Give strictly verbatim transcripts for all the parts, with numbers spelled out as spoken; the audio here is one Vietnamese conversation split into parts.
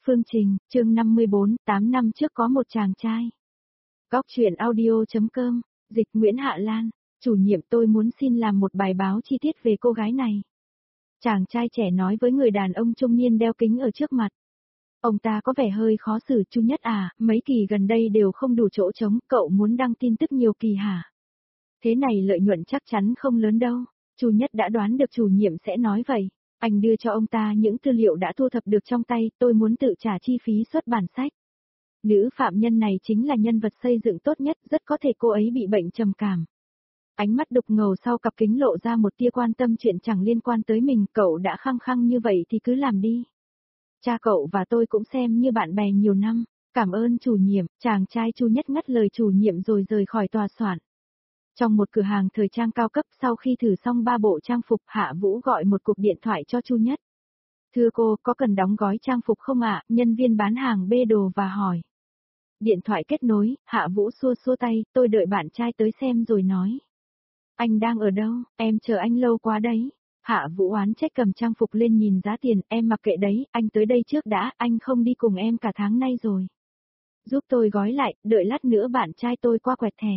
Phương Trình, chương năm mươi bốn, tám năm trước có một chàng trai. Góc truyện audio.com, dịch Nguyễn Hạ Lan, chủ nhiệm tôi muốn xin làm một bài báo chi tiết về cô gái này. Chàng trai trẻ nói với người đàn ông trung niên đeo kính ở trước mặt. Ông ta có vẻ hơi khó xử. Chu Nhất à, mấy kỳ gần đây đều không đủ chỗ trống, cậu muốn đăng tin tức nhiều kỳ hả? Thế này lợi nhuận chắc chắn không lớn đâu. Chu Nhất đã đoán được chủ nhiệm sẽ nói vậy. Anh đưa cho ông ta những tư liệu đã thu thập được trong tay, tôi muốn tự trả chi phí xuất bản sách. Nữ phạm nhân này chính là nhân vật xây dựng tốt nhất, rất có thể cô ấy bị bệnh trầm cảm. Ánh mắt đục ngầu sau cặp kính lộ ra một tia quan tâm chuyện chẳng liên quan tới mình, cậu đã khăng khăng như vậy thì cứ làm đi. Cha cậu và tôi cũng xem như bạn bè nhiều năm, cảm ơn chủ nhiệm. Chàng trai Chu Nhất ngắt lời chủ nhiệm rồi rời khỏi tòa soạn. Trong một cửa hàng thời trang cao cấp, sau khi thử xong ba bộ trang phục, Hạ Vũ gọi một cuộc điện thoại cho Chu Nhất. Thưa cô, có cần đóng gói trang phục không ạ? Nhân viên bán hàng bê đồ và hỏi. Điện thoại kết nối, Hạ Vũ xua xua tay, tôi đợi bạn trai tới xem rồi nói. Anh đang ở đâu? Em chờ anh lâu quá đấy. Hạ Vũ oán trách cầm trang phục lên nhìn giá tiền, em mặc kệ đấy, anh tới đây trước đã, anh không đi cùng em cả tháng nay rồi. Giúp tôi gói lại, đợi lát nữa bạn trai tôi qua quẹt thẻ.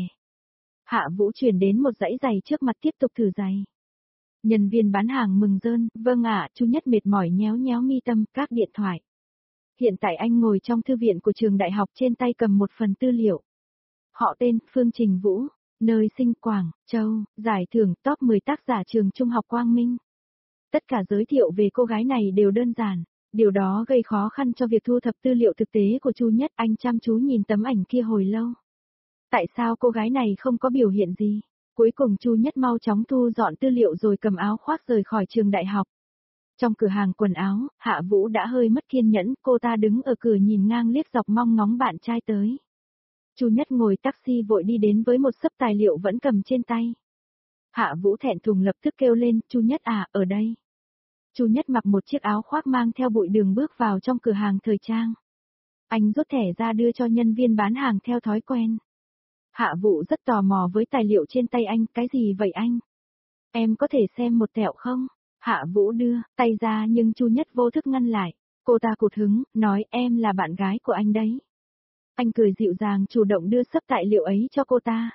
Hạ Vũ chuyển đến một dãy giày trước mặt tiếp tục thử giày. Nhân viên bán hàng mừng rơn, vâng ạ. Chu Nhất mệt mỏi nhéo nhéo mi tâm, các điện thoại. Hiện tại anh ngồi trong thư viện của trường đại học, trên tay cầm một phần tư liệu. Họ tên, Phương Trình Vũ, nơi sinh Quảng Châu, giải thưởng top mười tác giả trường trung học Quang Minh. Tất cả giới thiệu về cô gái này đều đơn giản, điều đó gây khó khăn cho việc thu thập tư liệu thực tế của Chu Nhất. Anh chăm chú nhìn tấm ảnh kia hồi lâu. Tại sao cô gái này không có biểu hiện gì? Cuối cùng Chu Nhất mau chóng thu dọn tư liệu rồi cầm áo khoác rời khỏi trường đại học. Trong cửa hàng quần áo, Hạ Vũ đã hơi mất kiên nhẫn, cô ta đứng ở cửa nhìn ngang liếc dọc mong ngóng bạn trai tới. Chu Nhất ngồi taxi vội đi đến với một xấp tài liệu vẫn cầm trên tay. Hạ Vũ thẹn thùng lập tức kêu lên, Chu Nhất à, ở đây. Chu Nhất mặc một chiếc áo khoác mang theo bụi đường bước vào trong cửa hàng thời trang. Anh rút thẻ ra đưa cho nhân viên bán hàng theo thói quen. Hạ Vũ rất tò mò với tài liệu trên tay anh, cái gì vậy anh? Em có thể xem một tẹo không? Hạ Vũ đưa tay ra nhưng Chu Nhất vô thức ngăn lại. Cô ta cụt hứng, nói em là bạn gái của anh đấy. Anh cười dịu dàng chủ động đưa sấp tài liệu ấy cho cô ta.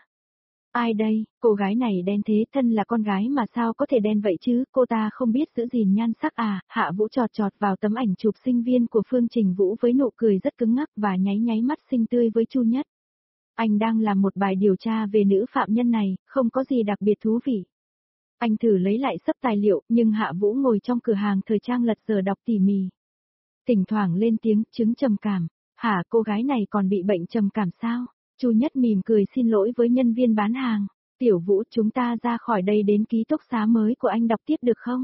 Ai đây, cô gái này đen thế, thân là con gái mà sao có thể đen vậy chứ, cô ta không biết giữ gìn nhan sắc à? Hạ Vũ chọt chọt vào tấm ảnh chụp sinh viên của Phương Trình Vũ với nụ cười rất cứng ngắc và nháy nháy mắt xinh tươi với Chu Nhất. Anh đang làm một bài điều tra về nữ phạm nhân này, không có gì đặc biệt thú vị. Anh thử lấy lại sấp tài liệu, nhưng Hạ Vũ ngồi trong cửa hàng thời trang lật giờ đọc tỉ mỉ. Thỉnh thoảng lên tiếng, chứng trầm cảm. Hả, cô gái này còn bị bệnh trầm cảm sao? Chu Nhất mỉm cười xin lỗi với nhân viên bán hàng. Tiểu Vũ, chúng ta ra khỏi đây đến ký túc xá mới của anh đọc tiếp được không?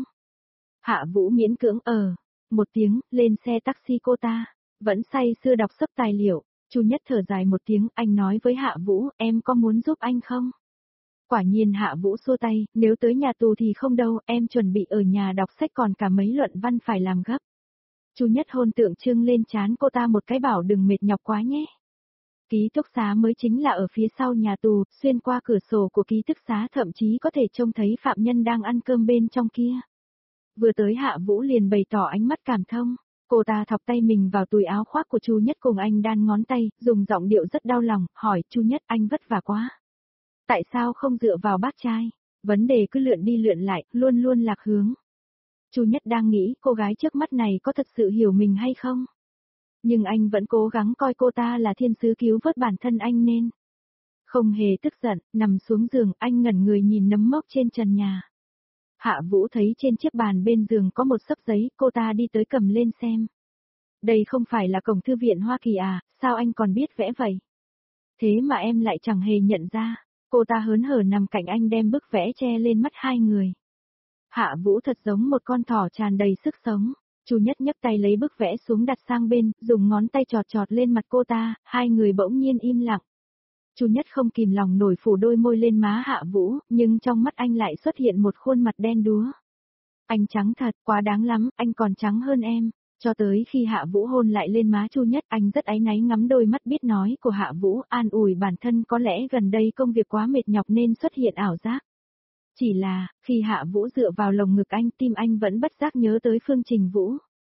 Hạ Vũ miễn cưỡng ờ. Một tiếng, lên xe taxi cô ta. Vẫn say sưa đọc sấp tài liệu. Chu Nhất thở dài một tiếng, anh nói với Hạ Vũ, em có muốn giúp anh không? Quả nhiên Hạ Vũ xua tay, nếu tới nhà tù thì không đâu, em chuẩn bị ở nhà đọc sách còn cả mấy luận văn phải làm gấp. Chu Nhất hôn tượng trưng lên trán cô ta một cái bảo đừng mệt nhọc quá nhé. Ký túc xá mới chính là ở phía sau nhà tù, xuyên qua cửa sổ của ký túc xá thậm chí có thể trông thấy phạm nhân đang ăn cơm bên trong kia. Vừa tới Hạ Vũ liền bày tỏ ánh mắt cảm thông. Cô ta thọc tay mình vào túi áo khoác của Chu Nhất cùng anh đan ngón tay, dùng giọng điệu rất đau lòng, hỏi Chu Nhất anh vất vả quá. Tại sao không dựa vào bác trai? Vấn đề cứ lượn đi lượn lại, luôn luôn lạc hướng. Chu Nhất đang nghĩ cô gái trước mắt này có thật sự hiểu mình hay không? Nhưng anh vẫn cố gắng coi cô ta là thiên sứ cứu vớt bản thân anh nên. Không hề tức giận, nằm xuống giường, anh ngẩn người nhìn nấm mốc trên trần nhà. Hạ Vũ thấy trên chiếc bàn bên giường có một xấp giấy, cô ta đi tới cầm lên xem. Đây không phải là cổng thư viện Hoa Kỳ à, sao anh còn biết vẽ vậy? Thế mà em lại chẳng hề nhận ra. Cô ta hớn hở nằm cạnh anh đem bức vẽ che lên mắt hai người. Hạ Vũ thật giống một con thỏ tràn đầy sức sống. Chu Nhất nhấc tay lấy bức vẽ xuống đặt sang bên, dùng ngón tay chọt chọt lên mặt cô ta, hai người bỗng nhiên im lặng. Chu Nhất không kìm lòng nổi phủ đôi môi lên má Hạ Vũ, nhưng trong mắt anh lại xuất hiện một khuôn mặt đen đúa. Anh trắng thật, quá đáng lắm, anh còn trắng hơn em. Cho tới khi Hạ Vũ hôn lại lên má Chu Nhất, anh rất áy náy ngắm đôi mắt biết nói của Hạ Vũ, an ủi bản thân có lẽ gần đây công việc quá mệt nhọc nên xuất hiện ảo giác. Chỉ là, khi Hạ Vũ dựa vào lồng ngực anh, tim anh vẫn bất giác nhớ tới Phương Trình Vũ.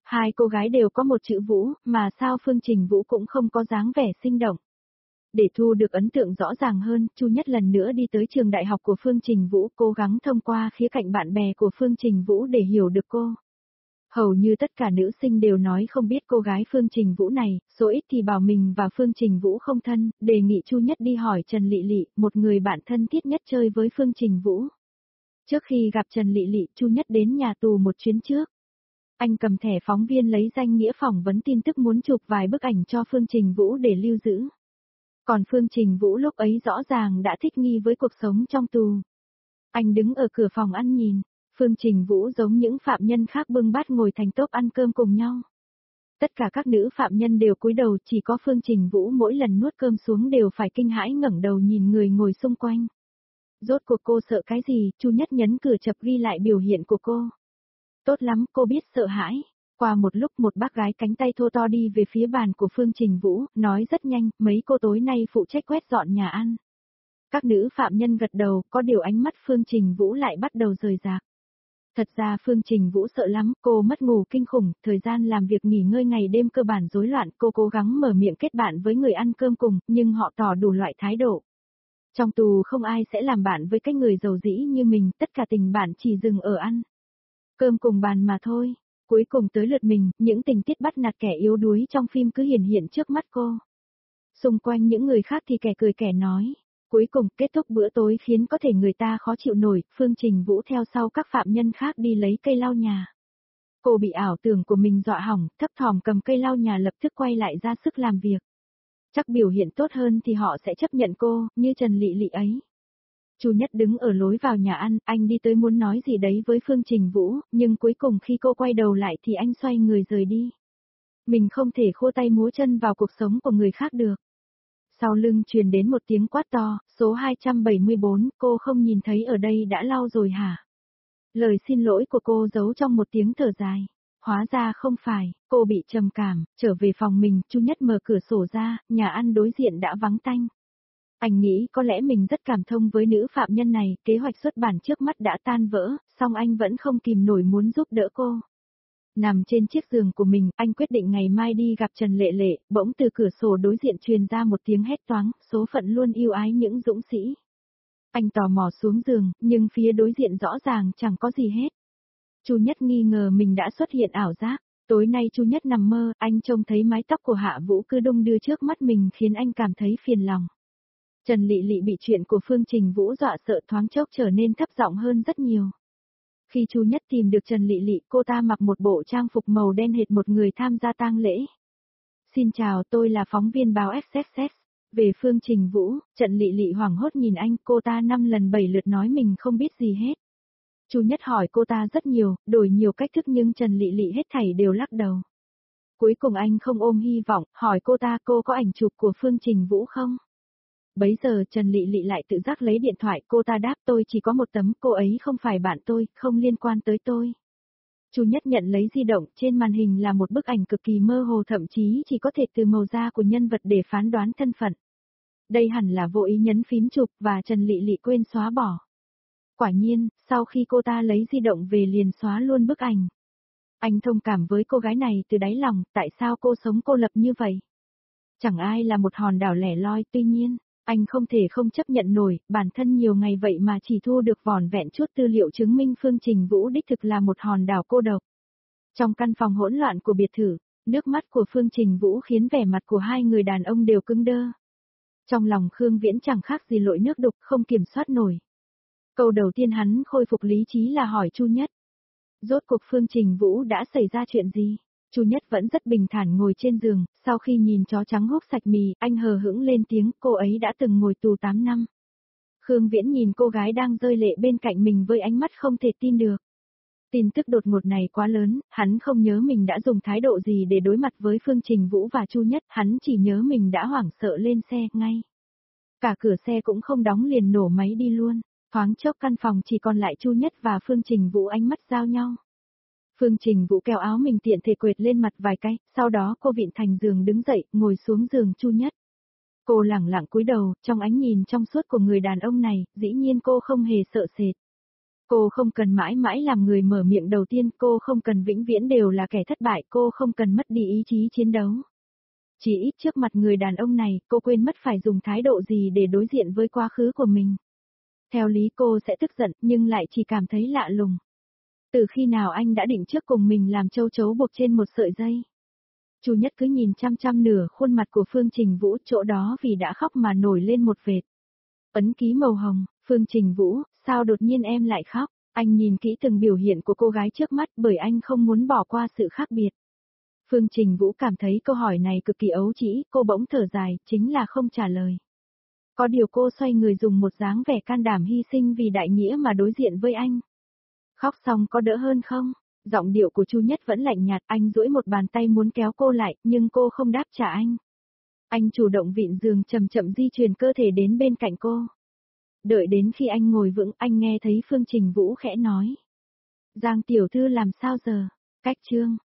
Hai cô gái đều có một chữ Vũ, mà sao Phương Trình Vũ cũng không có dáng vẻ sinh động. Để thu được ấn tượng rõ ràng hơn, Chu Nhất lần nữa đi tới trường đại học của Phương Trình Vũ, cố gắng thông qua khía cạnh bạn bè của Phương Trình Vũ để hiểu được cô. Hầu như tất cả nữ sinh đều nói không biết cô gái Phương Trình Vũ này, số ít thì bảo mình và Phương Trình Vũ không thân, đề nghị Chu Nhất đi hỏi Trần Lệ Lệ, một người bạn thân thiết nhất chơi với Phương Trình Vũ. Trước khi gặp Trần Lệ Lệ, Chu Nhất đến nhà tù một chuyến trước. Anh cầm thẻ phóng viên lấy danh nghĩa phỏng vấn tin tức muốn chụp vài bức ảnh cho Phương Trình Vũ để lưu giữ. Còn Phương Trình Vũ lúc ấy rõ ràng đã thích nghi với cuộc sống trong tù. Anh đứng ở cửa phòng ăn nhìn, Phương Trình Vũ giống những phạm nhân khác bưng bát ngồi thành tốp ăn cơm cùng nhau. Tất cả các nữ phạm nhân đều cúi đầu, chỉ có Phương Trình Vũ mỗi lần nuốt cơm xuống đều phải kinh hãi ngẩng đầu nhìn người ngồi xung quanh. Rốt cuộc cô sợ cái gì? Chu Nhất nhấn cửa chập ghi lại biểu hiện của cô. Tốt lắm, cô biết sợ hãi. Qua một lúc một bác gái cánh tay thô to đi về phía bàn của Phương Trình Vũ, nói rất nhanh, mấy cô tối nay phụ trách quét dọn nhà ăn. Các nữ phạm nhân gật đầu, có điều ánh mắt Phương Trình Vũ lại bắt đầu rời rạc. Thật ra Phương Trình Vũ sợ lắm, cô mất ngủ kinh khủng, thời gian làm việc nghỉ ngơi ngày đêm cơ bản rối loạn, cô cố gắng mở miệng kết bạn với người ăn cơm cùng, nhưng họ tỏ đủ loại thái độ. Trong tù không ai sẽ làm bạn với cái người giàu dĩ như mình, tất cả tình bạn chỉ dừng ở ăn cơm cùng bàn mà thôi. Cuối cùng tới lượt mình, những tình tiết bắt nạt kẻ yếu đuối trong phim cứ hiển hiện trước mắt cô. Xung quanh những người khác thì kẻ cười kẻ nói. Cuối cùng, kết thúc bữa tối khiến có thể người ta khó chịu nổi, Phương Trình Vũ theo sau các phạm nhân khác đi lấy cây lau nhà. Cô bị ảo tưởng của mình dọa hỏng, thấp thỏm cầm cây lau nhà lập tức quay lại ra sức làm việc. Chắc biểu hiện tốt hơn thì họ sẽ chấp nhận cô, như Trần Lệ Lệ ấy. Chu Nhất đứng ở lối vào nhà ăn, anh đi tới muốn nói gì đấy với Phương Trình Vũ, nhưng cuối cùng khi cô quay đầu lại thì anh xoay người rời đi. Mình không thể khô tay múa chân vào cuộc sống của người khác được. Sau lưng truyền đến một tiếng quát to, số hai trăm bảy mươi bốn, cô không nhìn thấy ở đây đã lau rồi hả? Lời xin lỗi của cô giấu trong một tiếng thở dài. Hóa ra không phải, cô bị trầm cảm, trở về phòng mình, Chu Nhất mở cửa sổ ra, nhà ăn đối diện đã vắng tanh. Anh nghĩ có lẽ mình rất cảm thông với nữ phạm nhân này, kế hoạch xuất bản trước mắt đã tan vỡ, song anh vẫn không kìm nổi muốn giúp đỡ cô. Nằm trên chiếc giường của mình, anh quyết định ngày mai đi gặp Trần Lệ Lệ, bỗng từ cửa sổ đối diện truyền ra một tiếng hét toáng, số phận luôn yêu ái những dũng sĩ. Anh tò mò xuống giường, nhưng phía đối diện rõ ràng chẳng có gì hết. Chu Nhất nghi ngờ mình đã xuất hiện ảo giác. Tối nay Chu Nhất nằm mơ, anh trông thấy mái tóc của Hạ Vũ cứ đung đưa trước mắt mình khiến anh cảm thấy phiền lòng. Trần Lệ Lệ bị chuyện của Phương Trình Vũ dọa sợ thoáng chốc trở nên thấp giọng hơn rất nhiều. Khi Chu Nhất tìm được Trần Lệ Lệ, cô ta mặc một bộ trang phục màu đen hệt một người tham gia tang lễ. Xin chào, tôi là phóng viên báo ét ét ét. Về Phương Trình Vũ, Trần Lệ Lệ hoảng hốt nhìn anh, cô ta năm lần bảy lượt nói mình không biết gì hết. Chu Nhất hỏi cô ta rất nhiều, đổi nhiều cách thức nhưng Trần Lệ Lệ hết thảy đều lắc đầu. Cuối cùng anh không ôm hy vọng, hỏi cô ta cô có ảnh chụp của Phương Trình Vũ không? Bấy giờ Trần Lệ Lệ lại tự giác lấy điện thoại, cô ta đáp tôi chỉ có một tấm, cô ấy không phải bạn tôi, không liên quan tới tôi. Chu Nhất nhận lấy di động, trên màn hình là một bức ảnh cực kỳ mơ hồ, thậm chí chỉ có thể từ màu da của nhân vật để phán đoán thân phận. Đây hẳn là vô ý nhấn phím chụp và Trần Lệ Lệ quên xóa bỏ. Quả nhiên, sau khi cô ta lấy di động về liền xóa luôn bức ảnh. Anh thông cảm với cô gái này từ đáy lòng, tại sao cô sống cô lập như vậy? Chẳng ai là một hòn đảo lẻ loi, tuy nhiên, anh không thể không chấp nhận nổi, bản thân nhiều ngày vậy mà chỉ thu được vỏn vẹn chút tư liệu chứng minh Phương Trình Vũ đích thực là một hòn đảo cô độc. Trong căn phòng hỗn loạn của biệt thự, nước mắt của Phương Trình Vũ khiến vẻ mặt của hai người đàn ông đều cứng đơ. Trong lòng Khương Viễn chẳng khác gì lội nước đục, không kiểm soát nổi. Câu đầu tiên hắn khôi phục lý trí là hỏi Chu Nhất. Rốt cuộc Phương Trình Vũ đã xảy ra chuyện gì? Chu Nhất vẫn rất bình thản ngồi trên giường, sau khi nhìn chó trắng húp sạch mì, anh hờ hững lên tiếng, cô ấy đã từng ngồi tù tám năm. Khương Viễn nhìn cô gái đang rơi lệ bên cạnh mình với ánh mắt không thể tin được. Tin tức đột ngột này quá lớn, hắn không nhớ mình đã dùng thái độ gì để đối mặt với Phương Trình Vũ và Chu Nhất, hắn chỉ nhớ mình đã hoảng sợ lên xe ngay. Cả cửa xe cũng không đóng liền nổ máy đi luôn, thoáng chốc căn phòng chỉ còn lại Chu Nhất và Phương Trình Vũ ánh mắt giao nhau. Phương Trình Vũ kéo áo mình tiện thể quệt lên mặt vài cái, sau đó cô vịn thành giường đứng dậy, ngồi xuống giường Chu Nhất. Cô lẳng lặng cúi đầu, trong ánh nhìn trong suốt của người đàn ông này, dĩ nhiên cô không hề sợ sệt. Cô không cần mãi mãi làm người mở miệng đầu tiên, cô không cần vĩnh viễn đều là kẻ thất bại, cô không cần mất đi ý chí chiến đấu. Chỉ ít trước mặt người đàn ông này, cô quên mất phải dùng thái độ gì để đối diện với quá khứ của mình. Theo lý cô sẽ tức giận, nhưng lại chỉ cảm thấy lạ lùng. Từ khi nào anh đã định trước cùng mình làm châu chấu buộc trên một sợi dây? Chu Nhất cứ nhìn chăm chăm nửa khuôn mặt của Phương Trình Vũ, chỗ đó vì đã khóc mà nổi lên một vệt. Ấn ký màu hồng, Phương Trình Vũ, sao đột nhiên em lại khóc? Anh nhìn kỹ từng biểu hiện của cô gái trước mắt bởi anh không muốn bỏ qua sự khác biệt. Phương Trình Vũ cảm thấy câu hỏi này cực kỳ ấu trĩ, cô bỗng thở dài, chính là không trả lời. Có điều cô xoay người dùng một dáng vẻ can đảm hy sinh vì đại nghĩa mà đối diện với anh. Khóc xong có đỡ hơn không? Giọng điệu của Chu Nhất vẫn lạnh nhạt, anh duỗi một bàn tay muốn kéo cô lại, nhưng cô không đáp trả anh. Anh chủ động vịn giường chậm chậm di chuyển cơ thể đến bên cạnh cô. Đợi đến khi anh ngồi vững, anh nghe thấy Phương Trình Vũ khẽ nói. Giang tiểu thư làm sao giờ? Cách chương.